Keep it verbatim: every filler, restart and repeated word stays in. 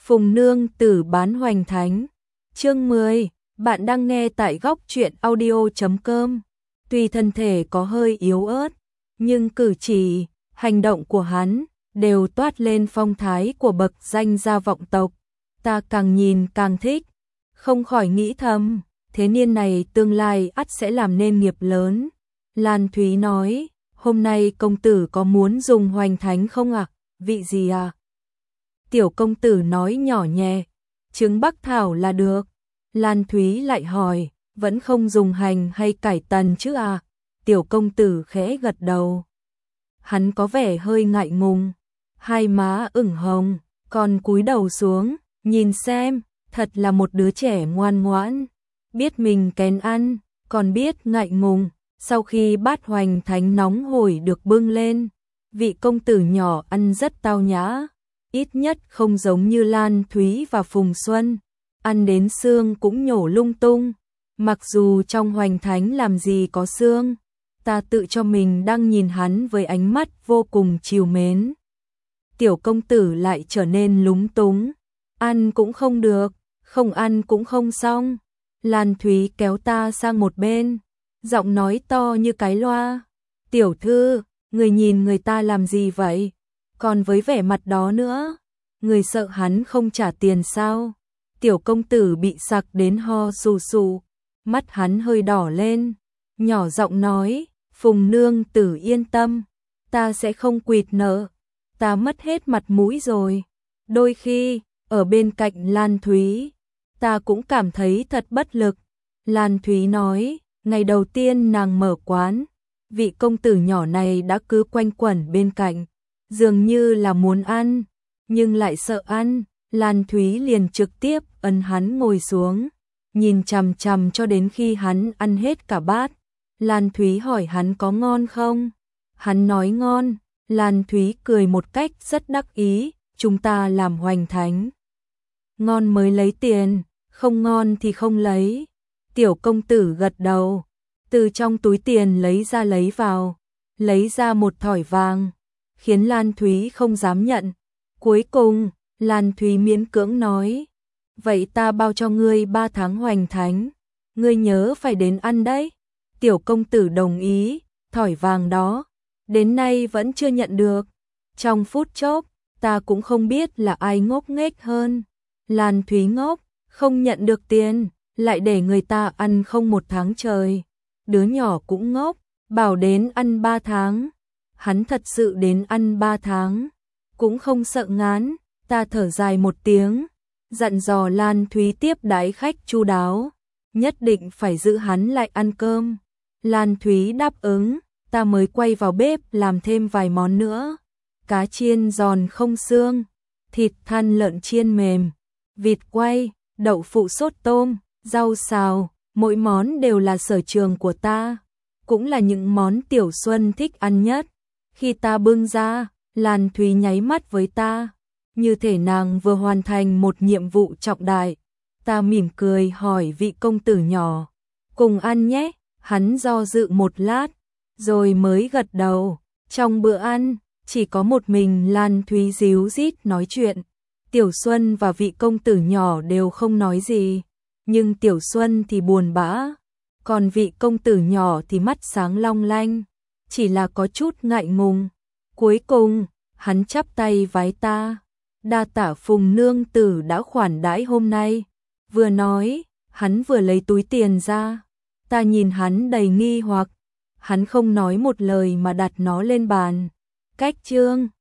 Phùng nương tử bán hoành thánh. Chương mười, bạn đang nghe tại góc truyện audio chấm com. Tuy thân thể có hơi yếu ớt, nhưng cử chỉ, hành động của hắn đều toát lên phong thái của bậc danh gia vọng tộc. Ta càng nhìn càng thích, không khỏi nghĩ thầm, thế niên này tương lai ắt sẽ làm nên nghiệp lớn. Lan Thúy nói, hôm nay công tử có muốn dùng hoành thánh không ạ? À? Vị gì à? Tiểu công tử nói nhỏ nhẹ, trứng bắc thảo là được. Lan Thúy lại hỏi, vẫn không dùng hành hay cải tần chứ à? Tiểu công tử khẽ gật đầu. Hắn có vẻ hơi ngại ngùng, hai má ửng hồng, còn cúi đầu xuống, nhìn xem, thật là một đứa trẻ ngoan ngoãn, biết mình kén ăn, còn biết ngại ngùng. Sau khi bát hoành thánh nóng hổi được bưng lên, vị công tử nhỏ ăn rất tao nhã, ít nhất không giống như Lan Thúy và Phùng Xuân, ăn đến xương cũng nhổ lung tung. Mặc dù trong hoành thánh làm gì có xương, ta tự cho mình đang nhìn hắn với ánh mắt vô cùng trìu mến. Tiểu công tử lại trở nên lúng túng, ăn cũng không được, không ăn cũng không xong. Lan Thúy kéo ta sang một bên, giọng nói to như cái loa, tiểu thư, người nhìn người ta làm gì vậy? Còn với vẻ mặt đó nữa, người sợ hắn không trả tiền sao? Tiểu công tử bị sặc đến ho sù sù, mắt hắn hơi đỏ lên, nhỏ giọng nói, Phùng nương tử yên tâm, ta sẽ không quỵt nợ, ta mất hết mặt mũi rồi. Đôi khi, ở bên cạnh Lan Thúy, ta cũng cảm thấy thật bất lực. Lan Thúy nói, ngày đầu tiên nàng mở quán, vị công tử nhỏ này đã cứ quanh quẩn bên cạnh, dường như là muốn ăn, nhưng lại sợ ăn. Lan Thúy liền trực tiếp ấn hắn ngồi xuống, nhìn chằm chằm cho đến khi hắn ăn hết cả bát. Lan Thúy hỏi hắn có ngon không? Hắn nói ngon. Lan Thúy cười một cách rất đắc ý, chúng ta làm hoành thánh, ngon mới lấy tiền, không ngon thì không lấy. Tiểu công tử gật đầu, từ trong túi tiền lấy ra lấy vào, lấy ra một thỏi vàng, khiến Lan Thúy không dám nhận. Cuối cùng, Lan Thúy miễn cưỡng nói, vậy ta bao cho ngươi ba tháng hoành thánh, ngươi nhớ phải đến ăn đấy. Tiểu công tử đồng ý, thỏi vàng đó, đến nay vẫn chưa nhận được. Trong phút chốc, ta cũng không biết là ai ngốc nghếch hơn. Lan Thúy ngốc, không nhận được tiền, lại để người ta ăn không một tháng trời. Đứa nhỏ cũng ngốc, bảo đến ăn ba tháng. Hắn thật sự đến ăn ba tháng, cũng không sợ ngán. Ta thở dài một tiếng, dặn dò Lan Thúy tiếp đãi khách chu đáo, nhất định phải giữ hắn lại ăn cơm. Lan Thúy đáp ứng, ta mới quay vào bếp làm thêm vài món nữa. Cá chiên giòn không xương, thịt than lợn chiên mềm, vịt quay, đậu phụ sốt tôm, rau xào, mỗi món đều là sở trường của ta, cũng là những món Tiểu Xuân thích ăn nhất. Khi ta bưng ra, Lan Thúy nháy mắt với ta, như thể nàng vừa hoàn thành một nhiệm vụ trọng đại. Ta mỉm cười hỏi vị công tử nhỏ, cùng ăn nhé. Hắn do dự một lát, rồi mới gật đầu. Trong bữa ăn, chỉ có một mình Lan Thúy díu dít nói chuyện. Tiểu Xuân và vị công tử nhỏ đều không nói gì, nhưng Tiểu Xuân thì buồn bã, còn vị công tử nhỏ thì mắt sáng long lanh, chỉ là có chút ngại ngùng. Cuối cùng, hắn chắp tay vái ta, đa tạ Phùng nương tử đã khoản đãi hôm nay. Vừa nói, hắn vừa lấy túi tiền ra. Ta nhìn hắn đầy nghi hoặc, hắn không nói một lời mà đặt nó lên bàn. Cách chương